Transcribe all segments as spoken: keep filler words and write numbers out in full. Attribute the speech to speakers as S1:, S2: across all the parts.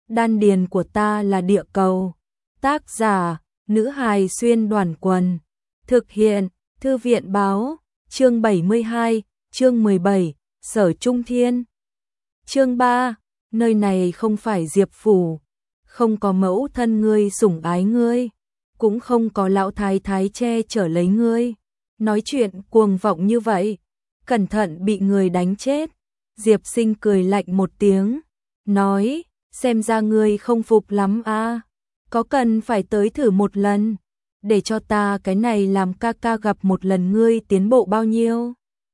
S1: đan điền của ta là địa cầu. Tác giả, nữ hài xuyên đoàn quần. Thực hiện, thư viện báo, chương bảy mươi hai, chương mười bảy, Sở Trung Thiên. Chương ba, nơi này không phải Diệp phủ, không có mẫu thân ngươi sủng ái ngươi, cũng không có lão thái thái che chở lấy ngươi. Nói chuyện cuồng vọng như vậy, cẩn thận bị người đánh chết. Diệp Sinh cười lạnh một tiếng, nói, xem ra ngươi không phục lắm à, có cần phải tới thử một lần, để cho ta cái này làm ca ca gặp một lần ngươi tiến bộ bao nhiêu.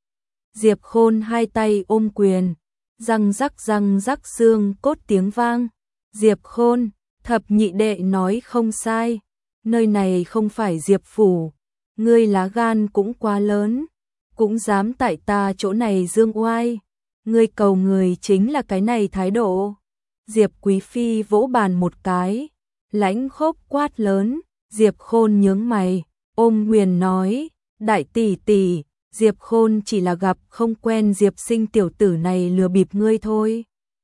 S1: Diệp Khôn hai tay ôm quyền, răng rắc răng rắc xương cốt tiếng vang. Diệp Khôn, thập nhị đệ nói không sai, nơi này không phải Diệp phủ, ngươi lá gan cũng quá lớn, cũng dám tại ta chỗ này dương oai, ngươi cầu người chính là cái này thái độ. Diệp Quý Phi vỗ bàn một cái, lãnh khốc quát lớn. Diệp Khôn nhướng mày, ôm quyền nói, đại tỷ tỷ, Diệp Khôn chỉ là gặp không quen Diệp Sinh tiểu tử này lừa bịp ngươi thôi.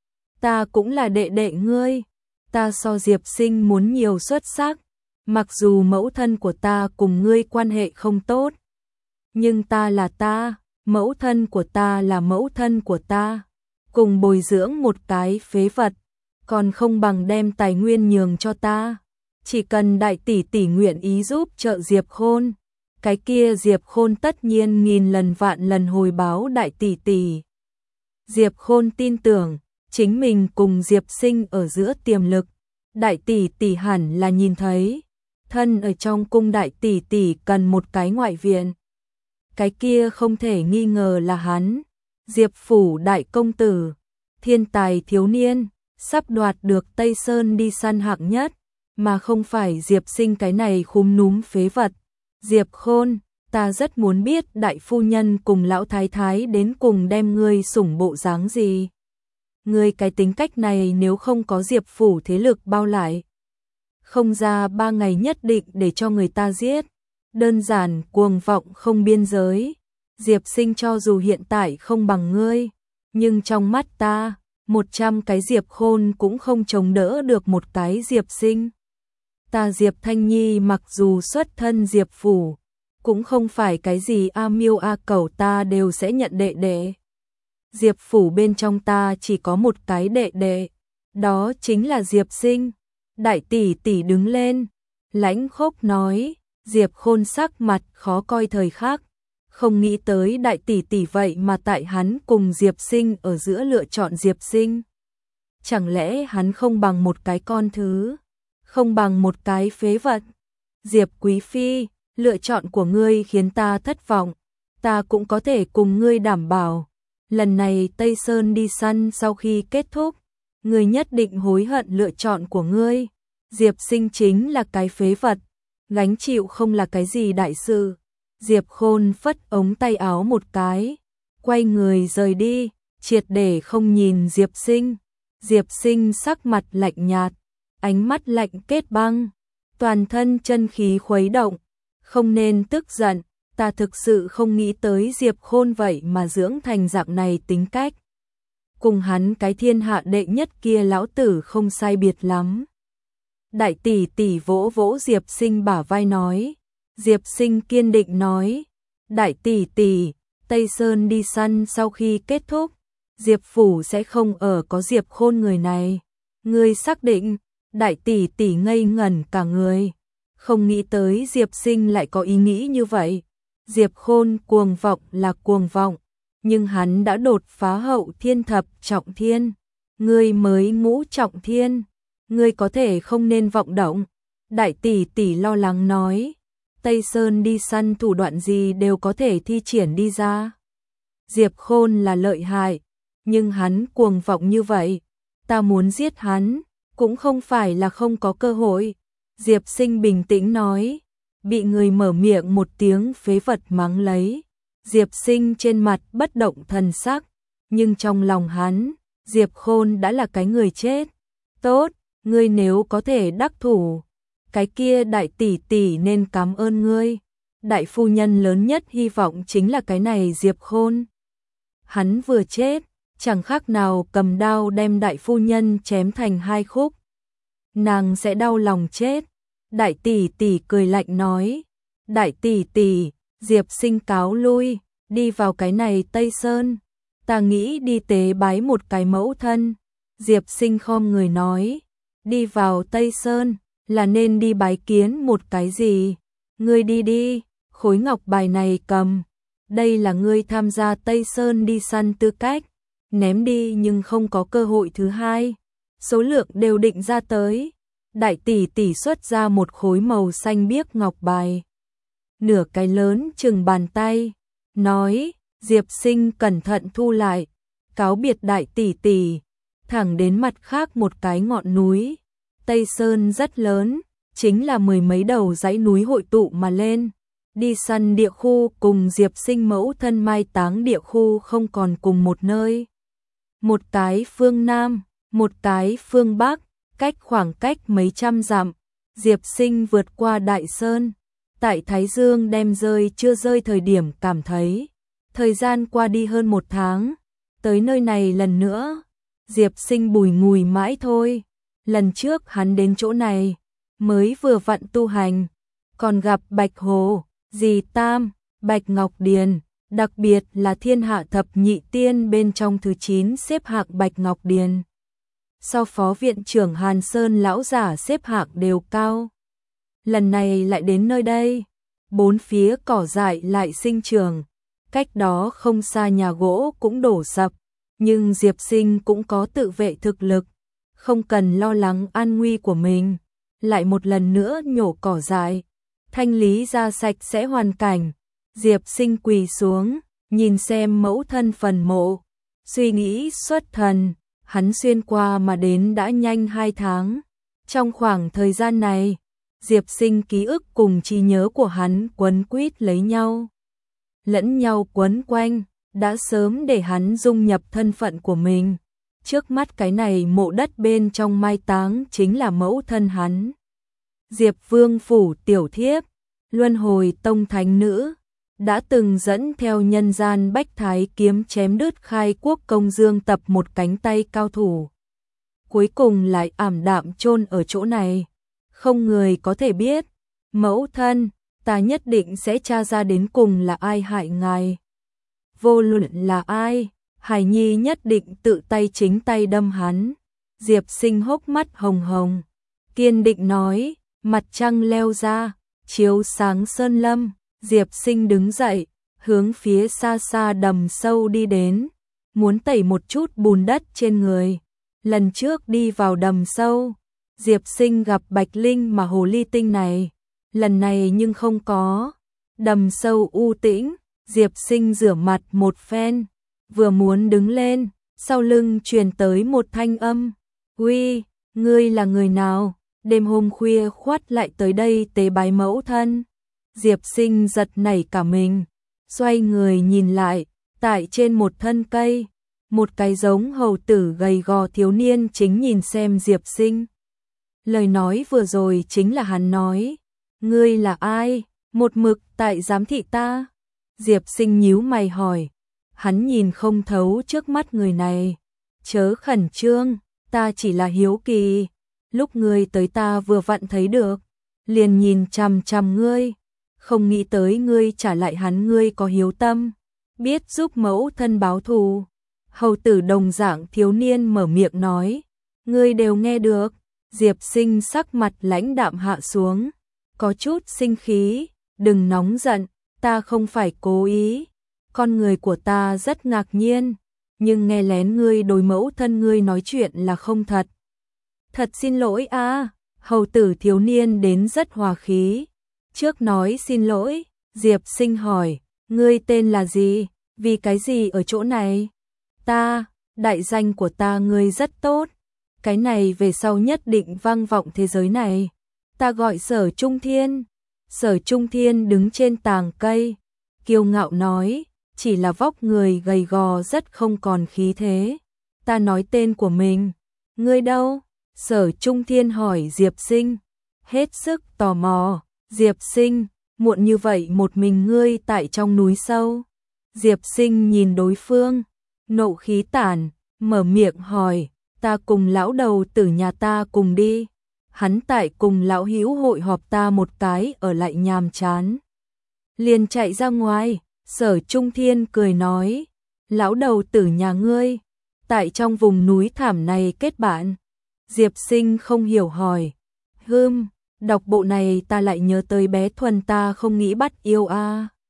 S1: Ta cũng là đệ đệ ngươi, ta so Diệp Sinh muốn nhiều xuất sắc, mặc dù mẫu thân của ta cùng ngươi quan hệ không tốt, nhưng ta là ta, mẫu thân của ta là mẫu thân của ta, cùng bồi dưỡng một cái phế vật, còn không bằng đem tài nguyên nhường cho ta. Chỉ cần đại tỷ tỷ nguyện ý giúp trợ Diệp Khôn, cái kia Diệp Khôn tất nhiên nghìn lần vạn lần hồi báo đại tỷ tỷ. Diệp Khôn tin tưởng, chính mình cùng Diệp Sinh ở giữa tiềm lực, đại tỷ tỷ hẳn là nhìn thấy, thân ở trong cung đại tỷ tỷ cần một cái ngoại viện. Cái kia không thể nghi ngờ là hắn, Diệp phủ đại công tử, thiên tài thiếu niên, sắp đoạt được Tây Sơn đi săn hạng nhất, mà không phải Diệp Sinh cái này khúm núm phế vật. Diệp Khôn, ta rất muốn biết đại phu nhân cùng lão thái thái đến cùng đem ngươi sủng bộ dáng gì. Ngươi cái tính cách này nếu không có Diệp phủ thế lực bao lại, không ra ba ngày nhất định để cho người ta giết. Đơn giản cuồng vọng không biên giới. Diệp Sinh cho dù hiện tại không bằng ngươi, nhưng trong mắt ta, một trăm cái Diệp Khôn cũng không chống đỡ được một cái Diệp Sinh. Ta Diệp Thanh Nhi mặc dù xuất thân Diệp phủ, cũng không phải cái gì a miêu a cẩu ta đều sẽ nhận đệ đệ. Diệp phủ bên trong ta chỉ có một cái đệ đệ, đó chính là Diệp Sinh. Đại tỷ tỷ đứng lên, lãnh khốc nói. Diệp Khôn sắc mặt khó coi thời khắc, không nghĩ tới đại tỷ tỷ vậy mà tại hắn cùng Diệp Sinh ở giữa lựa chọn Diệp Sinh. Chẳng lẽ hắn không bằng một cái con thứ, không bằng một cái phế vật? Diệp Quý Phi, lựa chọn của ngươi khiến ta thất vọng, ta cũng có thể cùng ngươi đảm bảo, lần này Tây Sơn đi săn sau khi kết thúc, ngươi nhất định hối hận lựa chọn của ngươi. Diệp Sinh chính là cái phế vật, gánh chịu không là cái gì đại sự. Diệp Khôn phất ống tay áo một cái, quay người rời đi, triệt để không nhìn Diệp Sinh. Diệp Sinh sắc mặt lạnh nhạt, ánh mắt lạnh kết băng, toàn thân chân khí khuấy động. Không nên tức giận, ta thực sự không nghĩ tới Diệp Khôn vậy mà dưỡng thành dạng này tính cách. Cùng hắn cái thiên hạ đệ nhất kia lão tử không sai biệt lắm. Đại tỷ tỷ vỗ vỗ Diệp Sinh bả vai nói. Diệp Sinh kiên định nói, đại tỷ tỷ, Tây Sơn đi săn sau khi kết thúc, Diệp phủ sẽ không ở có Diệp Khôn người này. Ngươi xác định? Đại tỷ tỷ ngây ngẩn cả người, không nghĩ tới Diệp Sinh lại có ý nghĩ như vậy. Diệp Khôn cuồng vọng là cuồng vọng, nhưng hắn đã đột phá hậu thiên thập trọng thiên, ngươi mới ngũ trọng thiên, ngươi có thể không nên vọng động. Đại tỷ tỷ lo lắng nói, Tây Sơn đi săn thủ đoạn gì đều có thể thi triển đi ra. Diệp Khôn là lợi hại, nhưng hắn cuồng vọng như vậy, ta muốn giết hắn, cũng không phải là không có cơ hội. Diệp Sinh bình tĩnh nói, bị người mở miệng một tiếng phế vật mắng lấy. Diệp Sinh trên mặt bất động thần sắc, nhưng trong lòng hắn, Diệp Khôn đã là cái người chết. Tốt, ngươi nếu có thể đắc thủ, cái kia đại tỷ tỷ nên cảm ơn ngươi. Đại phu nhân lớn nhất hy vọng chính là cái này Diệp Khôn. Hắn vừa chết, chẳng khác nào cầm đao đem đại phu nhân chém thành hai khúc. nàng sẽ đau lòng chết. Đại tỷ tỷ cười lạnh nói, đại tỷ tỷ, Diệp Sinh cáo lui, đi vào cái này Tây Sơn, ta nghĩ đi tế bái một cái mẫu thân. Diệp Sinh khom người nói, đi vào Tây Sơn, là nên đi bái kiến một cái gì? Ngươi đi đi, khối ngọc bài này cầm, đây là ngươi tham gia Tây Sơn đi săn tư cách, ném đi nhưng không có cơ hội thứ hai, số lượng đều định ra tới. Đại tỷ tỷ xuất ra một khối màu xanh biếc ngọc bài, nửa cái lớn chừng bàn tay, nói, Diệp Sinh cẩn thận thu lại, cáo biệt đại tỷ tỷ, thẳng đến mặt khác một cái ngọn núi. Tây Sơn rất lớn, chính là mười mấy đầu dãy núi hội tụ mà lên. Đi săn địa khu cùng Diệp Sinh mẫu thân mai táng địa khu không còn cùng một nơi. Một cái phương Nam, một cái phương Bắc, cách khoảng cách mấy trăm dặm. Diệp Sinh vượt qua Đại Sơn, tại Thái Dương đem rơi chưa rơi thời điểm cảm thấy thời gian qua đi hơn một tháng. Tới nơi này lần nữa, Diệp Sinh bùi ngùi mãi thôi. Lần trước hắn đến chỗ này, mới vừa vặn tu hành, còn gặp Bạch Hồ, Dì Tam, Bạch Ngọc Điền, đặc biệt là thiên hạ thập nhị tiên bên trong thứ chín xếp hạng Bạch Ngọc Điền. So phó viện trưởng Hàn Sơn lão giả xếp hạng đều cao. Lần này lại đến nơi đây, bốn phía cỏ dại lại sinh trưởng, cách đó không xa nhà gỗ cũng đổ sập, nhưng Diệp Sinh cũng có tự vệ thực lực, không cần lo lắng an nguy của mình. Lại một lần nữa nhổ cỏ dại, thanh lý ra sạch sẽ hoàn cảnh. Diệp Sinh quỳ xuống, nhìn xem mẫu thân phần mộ, suy nghĩ xuất thần. Hắn xuyên qua mà đến đã nhanh hai tháng. Trong khoảng thời gian này, Diệp Sinh ký ức cùng trí nhớ của hắn quấn quýt lấy nhau, lẫn nhau quấn quanh, đã sớm để hắn dung nhập thân phận của mình. Trước mắt cái này mộ đất bên trong mai táng chính là mẫu thân hắn. Diệp Vương phủ tiểu thiếp, Luân Hồi Tông thánh nữ, đã từng dẫn theo nhân gian bách thái kiếm chém đứt khai quốc công Dương Tập một cánh tay cao thủ. Cuối cùng lại ảm đạm chôn ở chỗ này, không người có thể biết. Mẫu thân, ta nhất định sẽ tra ra đến cùng là ai hại ngài. Vô luận là ai, Hải Nhi nhất định tự tay chính tay đâm hắn. Diệp Sinh hốc mắt hồng hồng, kiên định nói, mặt trăng leo ra, chiếu sáng sơn lâm. Diệp Sinh đứng dậy, hướng phía xa xa đầm sâu đi đến, muốn tẩy một chút bùn đất trên người. Lần trước đi vào đầm sâu, Diệp Sinh gặp Bạch Linh mà hồ ly tinh này, lần này nhưng không có. Đầm sâu u tĩnh, Diệp Sinh rửa mặt một phen, vừa muốn đứng lên, sau lưng truyền tới một thanh âm, "Uy, ngươi là người nào? Đêm hôm khuya khoắt lại tới đây tế bái mẫu thân?" Diệp Sinh giật nảy cả mình, xoay người nhìn lại, tại trên một thân cây, một cái giống hầu tử gầy gò thiếu niên chính nhìn xem Diệp Sinh. Lời nói vừa rồi chính là hắn nói, "Ngươi là ai, một mực tại giám thị ta?" Diệp Sinh nhíu mày hỏi, hắn nhìn không thấu trước mắt người này. "Chớ khẩn trương, ta chỉ là hiếu kỳ, lúc ngươi tới ta vừa vặn thấy được, liền nhìn chằm chằm ngươi, không nghĩ tới ngươi trả lại hắn. Ngươi có hiếu tâm, biết giúp mẫu thân báo thù." Hầu tử đồng dạng thiếu niên mở miệng nói, "Ngươi đều nghe được." Diệp Sinh sắc mặt lãnh đạm hạ xuống, có chút sinh khí, "Đừng nóng giận, ta không phải cố ý, con người của ta rất ngạc nhiên, nhưng nghe lén ngươi đối mẫu thân ngươi nói chuyện là không thật." "Thật xin lỗi a." À. Hầu tử thiếu niên đến rất hòa khí, trước nói xin lỗi. Diệp Sinh hỏi, "Ngươi tên là gì, vì cái gì ở chỗ này?" "Ta, đại danh của ta ngươi rất tốt, cái này về sau nhất định vang vọng thế giới này. Ta gọi Sở Trung Thiên." Sở Trung Thiên đứng trên tàng cây, kiêu ngạo nói, "Chỉ là vóc người gầy gò rất không còn khí thế." "Ta nói tên của mình." "Ngươi đâu?" Sở Trung Thiên hỏi Diệp Sinh, hết sức tò mò. Diệp Sinh, "Muộn như vậy một mình ngươi tại trong núi sâu." Diệp Sinh nhìn đối phương, nộ khí tản, mở miệng hỏi, "Ta cùng lão đầu tử nhà ta cùng đi." hắn tại cùng lão hữu hội họp ta một cái ở lại nhàm chán. Liền chạy ra ngoài, Sở Trung Thiên cười nói, lão đầu tử nhà ngươi, tại trong vùng núi thảm này kết bạn. Diệp Sinh không hiểu hỏi, hưm, đọc bộ này ta lại nhớ tới bé Thuần ta không nghĩ bắt yêu a.